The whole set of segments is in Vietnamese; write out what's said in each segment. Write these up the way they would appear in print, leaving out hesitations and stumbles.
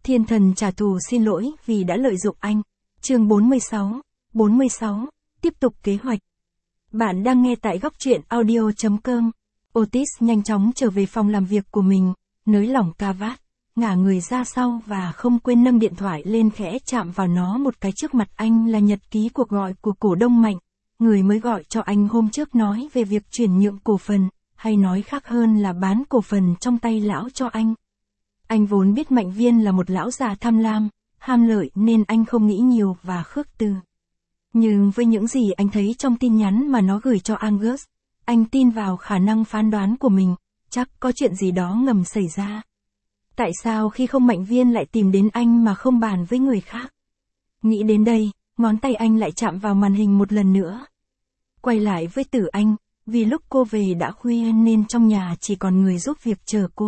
Thiên thần trả thù xin lỗi vì đã lợi dụng anh. Chương 46, tiếp tục kế hoạch. Bạn đang nghe tại góc truyện audio.com. Otis nhanh chóng trở về phòng làm việc của mình, nới lỏng cà vạt, ngả người ra sau và không quên nâng điện thoại lên khẽ chạm vào nó một cái. Trước mặt anh là nhật ký cuộc gọi của cổ đông Mạnh, người mới gọi cho anh hôm trước nói về việc chuyển nhượng cổ phần, hay nói khác hơn là bán cổ phần trong tay lão cho anh. Anh vốn biết Mạnh Viên là một lão già tham lam, ham lợi nên anh không nghĩ nhiều và khước từ. Nhưng với những gì anh thấy trong tin nhắn mà nó gửi cho Angus, anh tin vào khả năng phán đoán của mình, chắc có chuyện gì đó ngầm xảy ra. Tại sao khi không Mạnh Viên lại tìm đến anh mà không bàn với người khác? Nghĩ đến đây, ngón tay anh lại chạm vào màn hình một lần nữa. Quay lại với Tử Anh, vì lúc cô về đã khuya nên trong nhà chỉ còn người giúp việc chờ cô.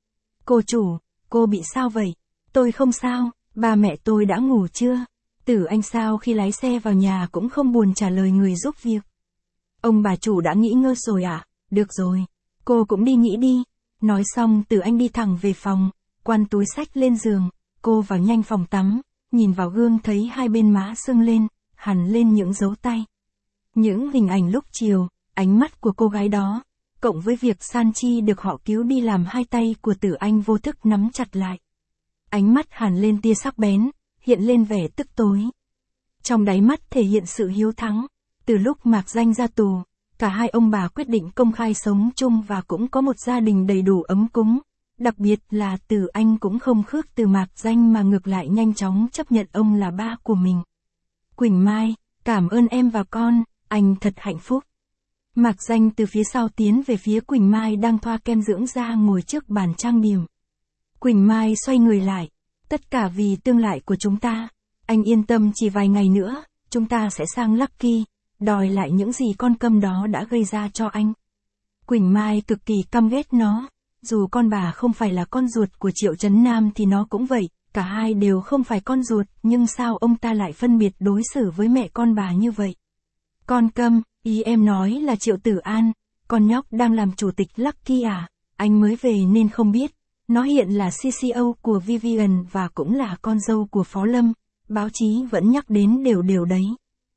Cô chủ, cô bị sao vậy? Tôi không sao, ba mẹ tôi đã ngủ chưa? Tử Anh sau khi lái xe vào nhà cũng không buồn trả lời người giúp việc. Ông bà chủ đã nghỉ ngơi rồi à? Được rồi, cô cũng đi nghỉ đi. Nói xong Tử Anh đi thẳng về phòng, quăng túi xách lên giường, cô vào nhanh phòng tắm, nhìn vào gương thấy hai bên má sưng lên, hằn lên những dấu tay. Những hình ảnh lúc chiều, ánh mắt của cô gái đó, cộng với việc Sanchi được họ cứu đi làm hai tay của Tử Anh vô thức nắm chặt lại. Ánh mắt hằn lên tia sắc bén, hiện lên vẻ tức tối. Trong đáy mắt thể hiện sự hiếu thắng. Từ lúc Mạc Danh ra tù, cả hai ông bà quyết định công khai sống chung và cũng có một gia đình đầy đủ ấm cúng. Đặc biệt là Tử Anh cũng không khước từ Mạc Danh mà ngược lại nhanh chóng chấp nhận ông là ba của mình. Quỳnh Mai, cảm ơn em và con, anh thật hạnh phúc. Mạc Danh từ phía sau tiến về phía Quỳnh Mai đang thoa kem dưỡng da ngồi trước bàn trang điểm. Quỳnh Mai xoay người lại. Tất cả vì tương lai của chúng ta. Anh yên tâm, chỉ vài ngày nữa, chúng ta sẽ sang Lucky, đòi lại những gì con câm đó đã gây ra cho anh. Quỳnh Mai cực kỳ căm ghét nó. Dù con bà không phải là con ruột của Triệu Chấn Nam thì nó cũng vậy. Cả hai đều không phải con ruột, nhưng sao ông ta lại phân biệt đối xử với mẹ con bà như vậy? Con câm, ý em nói là Triệu Tử An, con nhóc đang làm chủ tịch Lucky à? Anh mới về nên không biết. Nó hiện là CCO của Vivian và cũng là con dâu của Phó Lâm, báo chí vẫn nhắc đến đều đấy.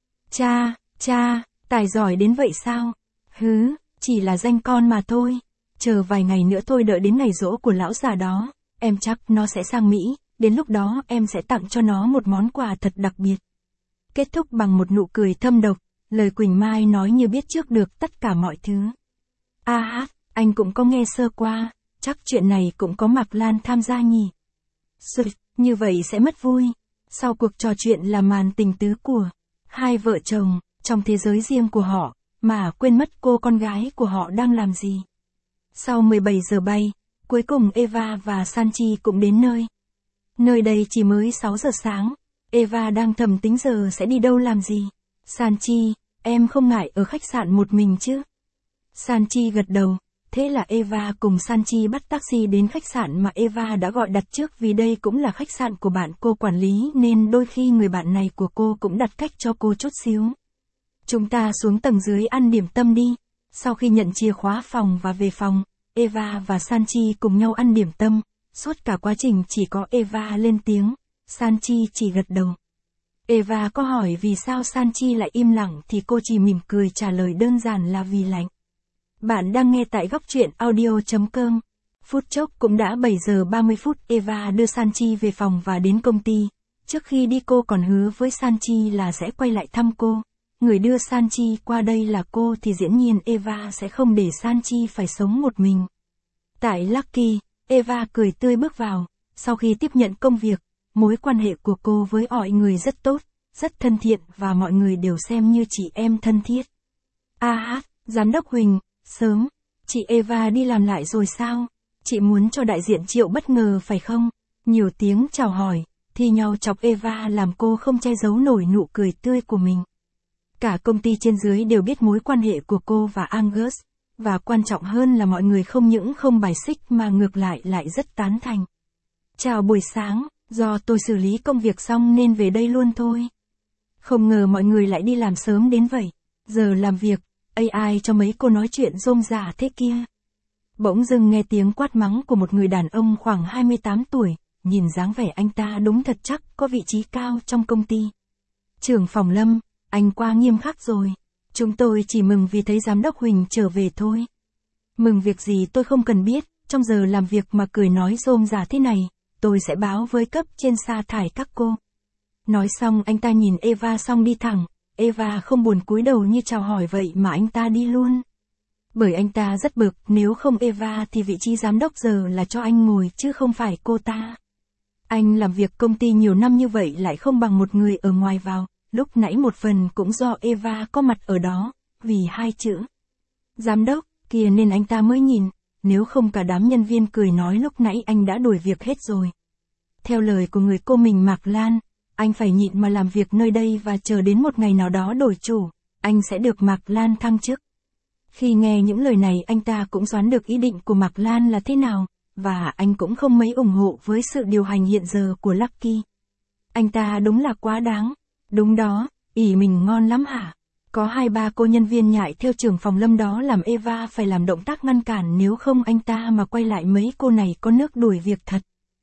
Cha, tài giỏi đến vậy sao? Hứ, chỉ là danh con mà thôi. Chờ vài ngày nữa thôi, đợi đến ngày giỗ của lão già đó, em chắc nó sẽ sang Mỹ, đến lúc đó em sẽ tặng cho nó một món quà thật đặc biệt. Kết thúc bằng một nụ cười thâm độc, lời Quỳnh Mai nói như biết trước được tất cả mọi thứ. Anh cũng có nghe sơ qua. Chắc chuyện này cũng có Mạc Lan tham gia nhỉ? Như vậy sẽ mất vui. Sau cuộc trò chuyện là màn tình tứ của hai vợ chồng, trong thế giới riêng của họ, mà quên mất cô con gái của họ đang làm gì. Sau 17 giờ bay, cuối cùng Eva và Sanchi cũng đến nơi. Nơi đây chỉ mới 6 giờ sáng, Eva đang thầm tính giờ sẽ đi đâu làm gì. Sanchi, em không ngại ở khách sạn một mình chứ? Sanchi gật đầu. Thế là Eva cùng Sanchi bắt taxi đến khách sạn mà Eva đã gọi đặt trước, vì đây cũng là khách sạn của bạn cô quản lý nên đôi khi người bạn này của cô cũng đặt cách cho cô chút xíu. Chúng ta xuống tầng dưới ăn điểm tâm đi. Sau khi nhận chìa khóa phòng và về phòng, Eva và Sanchi cùng nhau ăn điểm tâm. Suốt cả quá trình chỉ có Eva lên tiếng, Sanchi chỉ gật đầu. Eva có hỏi vì sao Sanchi lại im lặng thì cô chỉ mỉm cười trả lời đơn giản là vì lạnh. Bạn đang nghe tại góc truyện audio.com. Phút chốc cũng đã 7 giờ 30 phút, Eva đưa Sanchi về phòng và đến công ty. Trước khi đi cô còn hứa với Sanchi là sẽ quay lại thăm cô. Người đưa Sanchi qua đây là cô thì dĩ nhiên Eva sẽ không để Sanchi phải sống một mình. Tại Lucky, Eva cười tươi bước vào. Sau khi tiếp nhận công việc, mối quan hệ của cô với mọi người rất tốt, rất thân thiện và mọi người đều xem như chị em thân thiết. Giám đốc Huỳnh. Sớm, chị Eva đi làm lại rồi sao? Chị muốn cho đại diện Triệu bất ngờ phải không? Nhiều tiếng chào hỏi, thi nhau chọc Eva làm cô không che giấu nổi nụ cười tươi của mình. Cả công ty trên dưới đều biết mối quan hệ của cô và Angus, và quan trọng hơn là mọi người không những không bài xích mà ngược lại rất tán thành. Chào buổi sáng, do tôi xử lý công việc xong nên về đây luôn thôi. Không ngờ mọi người lại đi làm sớm đến vậy. Giờ làm việc, AI cho mấy cô nói chuyện rôm rả thế kia. Bỗng dưng nghe tiếng quát mắng của một người đàn ông khoảng 28 tuổi, nhìn dáng vẻ anh ta đúng thật chắc có vị trí cao trong công ty. Trưởng phòng Lâm, anh quá nghiêm khắc rồi. Chúng tôi chỉ mừng vì thấy giám đốc Huỳnh trở về thôi. Mừng việc gì tôi không cần biết, trong giờ làm việc mà cười nói rôm rả thế này, tôi sẽ báo với cấp trên sa thải các cô. Nói xong anh ta nhìn Eva xong đi thẳng, Eva không buồn cúi đầu như chào hỏi vậy mà anh ta đi luôn. Bởi anh ta rất bực, nếu không Eva thì vị trí giám đốc giờ là cho anh ngồi chứ không phải cô ta. Anh làm việc công ty nhiều năm như vậy lại không bằng một người ở ngoài vào, lúc nãy một phần cũng do Eva có mặt ở đó, vì hai chữ giám đốc kia nên anh ta mới nhìn, nếu không cả đám nhân viên cười nói lúc nãy anh đã đuổi việc hết rồi. Theo lời của người cô mình Mạc Lan, anh phải nhịn mà làm việc nơi đây và chờ đến một ngày nào đó đổi chủ, anh sẽ được Mạc Lan thăng chức. Khi nghe những lời này anh ta cũng đoán được ý định của Mạc Lan là thế nào, và anh cũng không mấy ủng hộ với sự điều hành hiện giờ của Lucky. Anh ta đúng là quá đáng. Đúng đó, ỷ mình ngon lắm hả? Có 2-3 cô nhân viên nhại theo trưởng phòng Lâm đó làm Eva phải làm động tác ngăn cản, nếu không anh ta mà quay lại mấy cô này có nước đuổi việc thật.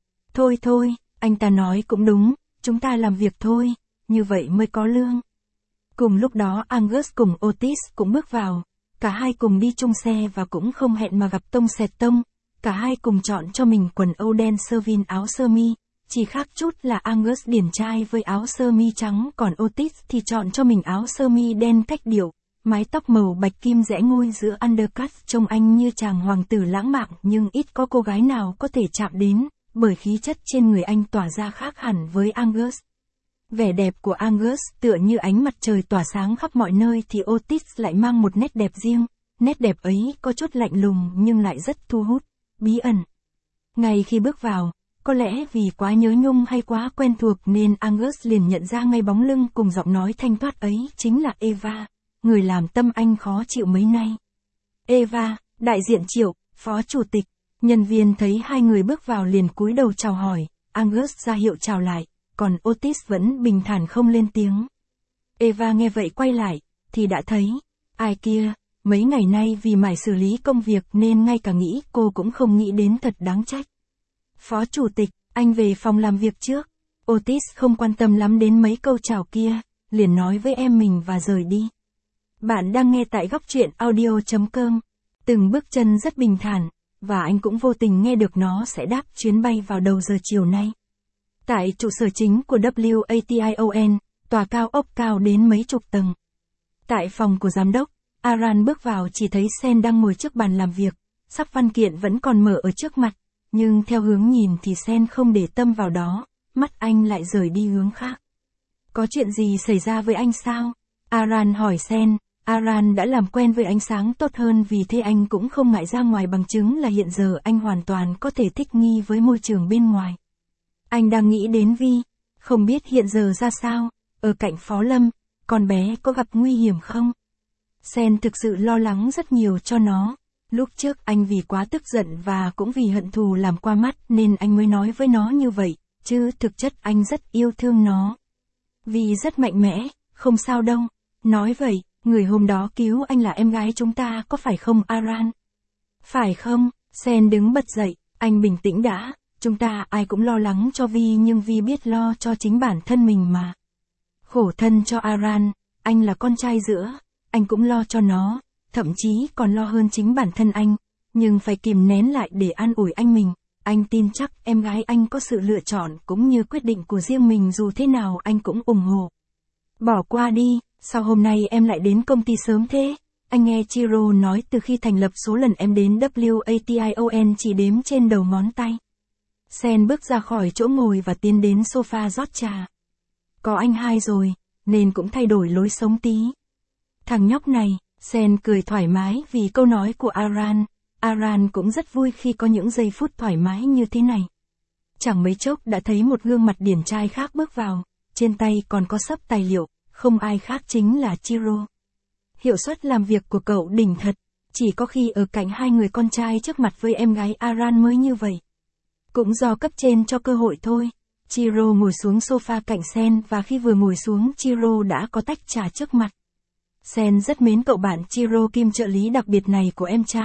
Thôi, anh ta nói cũng đúng, chúng ta làm việc thôi, như vậy mới có lương. Cùng lúc đó Angus cùng Otis cũng bước vào, cả hai cùng đi chung xe và cũng không hẹn mà gặp tông xẹt tông, cả hai cùng chọn cho mình quần âu đen sơ vin áo sơ mi. Chỉ khác chút là Angus điển trai với áo sơ mi trắng, còn Otis thì chọn cho mình áo sơ mi đen cách điệu, mái tóc màu bạch kim rẽ ngôi giữa undercut, trông anh như chàng hoàng tử lãng mạn nhưng ít có cô gái nào có thể chạm đến, bởi khí chất trên người anh tỏa ra khác hẳn với Angus. Vẻ đẹp của Angus tựa như ánh mặt trời tỏa sáng khắp mọi nơi thì Otis lại mang một nét đẹp riêng, nét đẹp ấy có chút lạnh lùng nhưng lại rất thu hút, bí ẩn. Ngay khi bước vào, có lẽ vì quá nhớ nhung hay quá quen thuộc nên Angus liền nhận ra ngay bóng lưng cùng giọng nói thanh thoát ấy chính là Eva, người làm tâm anh khó chịu mấy nay. Eva, đại diện Triệu, phó chủ tịch. Nhân viên thấy hai người bước vào liền cúi đầu chào hỏi, Angus ra hiệu chào lại, còn Otis vẫn bình thản không lên tiếng. Eva nghe vậy quay lại, thì đã thấy, ai kia, mấy ngày nay vì mải xử lý công việc nên ngay cả nghĩ cô cũng không nghĩ đến, thật đáng trách. Phó chủ tịch, anh về phòng làm việc trước. Otis không quan tâm lắm đến mấy câu chào kia, liền nói với em mình và rời đi. Bạn đang nghe tại góc truyện audio.com. Từng bước chân rất bình thản, và anh cũng vô tình nghe được nó sẽ đáp chuyến bay vào đầu giờ chiều nay. Tại trụ sở chính của WATION, tòa cao ốc cao đến mấy chục tầng. Tại phòng của giám đốc, Aran bước vào chỉ thấy Sen đang ngồi trước bàn làm việc, sắp văn kiện vẫn còn mở ở trước mặt. Nhưng theo hướng nhìn thì Sen không để tâm vào đó, mắt anh lại rời đi hướng khác. Có chuyện gì xảy ra với anh sao? Aran hỏi Sen. Aran đã làm quen với ánh sáng tốt hơn, vì thế anh cũng không ngại ra ngoài, bằng chứng là hiện giờ anh hoàn toàn có thể thích nghi với môi trường bên ngoài. Anh đang nghĩ đến Vi, không biết hiện giờ ra sao, ở cạnh Phó Lâm, con bé có gặp nguy hiểm không? Sen thực sự lo lắng rất nhiều cho nó. Lúc trước anh vì quá tức giận và cũng vì hận thù làm qua mắt nên anh mới nói với nó như vậy, chứ thực chất anh rất yêu thương nó. Vì rất mạnh mẽ, không sao đâu. Nói vậy, người hôm đó cứu anh là em gái chúng ta có phải không Aran? Phải không? Sen đứng bật dậy, anh bình tĩnh đã, chúng ta ai cũng lo lắng cho Vi nhưng Vi biết lo cho chính bản thân mình mà. Khổ thân cho Aran, anh là con trai giữa, anh cũng lo cho nó. Thậm chí còn lo hơn chính bản thân anh, nhưng phải kìm nén lại để an ủi anh mình. Anh tin chắc em gái anh có sự lựa chọn cũng như quyết định của riêng mình, dù thế nào anh cũng ủng hộ. Bỏ qua đi, sao hôm nay em lại đến công ty sớm thế? Anh nghe Chiro nói từ khi thành lập số lần em đến WATION chỉ đếm trên đầu ngón tay. Sen bước ra khỏi chỗ ngồi và tiến đến sofa rót trà. Có anh hai rồi, nên cũng thay đổi lối sống tí. Thằng nhóc này. Sen cười thoải mái vì câu nói của Aran. Aran cũng rất vui khi có những giây phút thoải mái như thế này. Chẳng mấy chốc đã thấy một gương mặt điển trai khác bước vào, trên tay còn có xấp tài liệu, không ai khác chính là Chiro. Hiệu suất làm việc của cậu đỉnh thật, chỉ có khi ở cạnh hai người con trai trước mặt với em gái Aran mới như vậy. Cũng do cấp trên cho cơ hội thôi. Chiro ngồi xuống sofa cạnh Sen và khi vừa ngồi xuống Chiro đã có tách trà trước mặt. Sen rất mến cậu bạn Chiro Kim trợ lý đặc biệt này của em trai,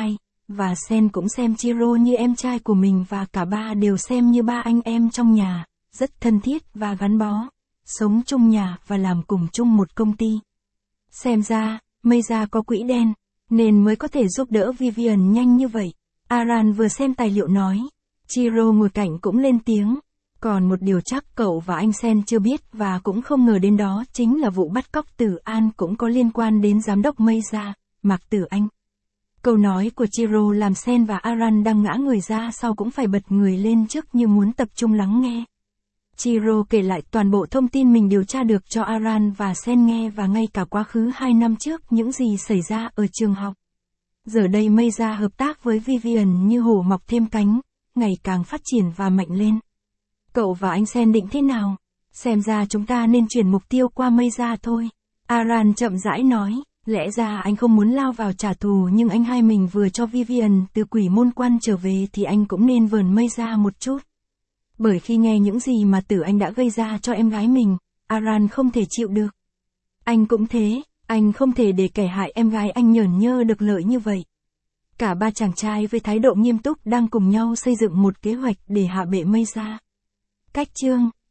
và Sen cũng xem Chiro như em trai của mình và cả ba đều xem như ba anh em trong nhà, rất thân thiết và gắn bó, sống chung nhà và làm cùng chung một công ty. Xem ra, Meiza có quỹ đen, nên mới có thể giúp đỡ Vivian nhanh như vậy. Aran vừa xem tài liệu nói. Chiro ngồi cạnh cũng lên tiếng. Còn một điều chắc cậu và anh Sen chưa biết và cũng không ngờ đến đó chính là vụ bắt cóc Tử An cũng có liên quan đến giám đốc Meiza, Mạc Tử Anh. Câu nói của Chiro làm Sen và Aran đang ngã người ra sau cũng phải bật người lên trước như muốn tập trung lắng nghe. Chiro kể lại toàn bộ thông tin mình điều tra được cho Aran và Sen nghe và ngay cả quá khứ 2 năm trước những gì xảy ra ở trường học. Giờ đây Meiza hợp tác với Vivian như hổ mọc thêm cánh, ngày càng phát triển và mạnh lên. Cậu và anh Sen định thế nào? Xem ra chúng ta nên chuyển mục tiêu qua Meiza thôi. Aran chậm rãi nói, lẽ ra anh không muốn lao vào trả thù nhưng anh hai mình vừa cho Vivian từ quỷ môn quan trở về thì anh cũng nên vờn Meiza một chút. Bởi khi nghe những gì mà Tử Anh đã gây ra cho em gái mình, Aran không thể chịu được. Anh cũng thế, anh không thể để kẻ hại em gái anh nhởn nhơ được lợi như vậy. Cả ba chàng trai với thái độ nghiêm túc đang cùng nhau xây dựng một kế hoạch để hạ bệ Meiza. Cách chương